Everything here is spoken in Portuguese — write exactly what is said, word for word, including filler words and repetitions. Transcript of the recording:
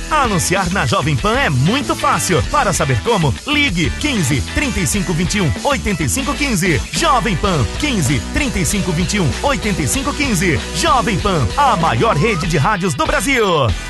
Anunciar na Jovem Pan é muito fácil. Para saber como, ligue quinze, trinta e cinco, vinte e um, oitenta e cinco, quinze. Jovem Pan, quinze, trinta e cinco, vinte e um, oitenta e cinco, quinze. Jovem Pan, a maior rede de rádios do Brasil.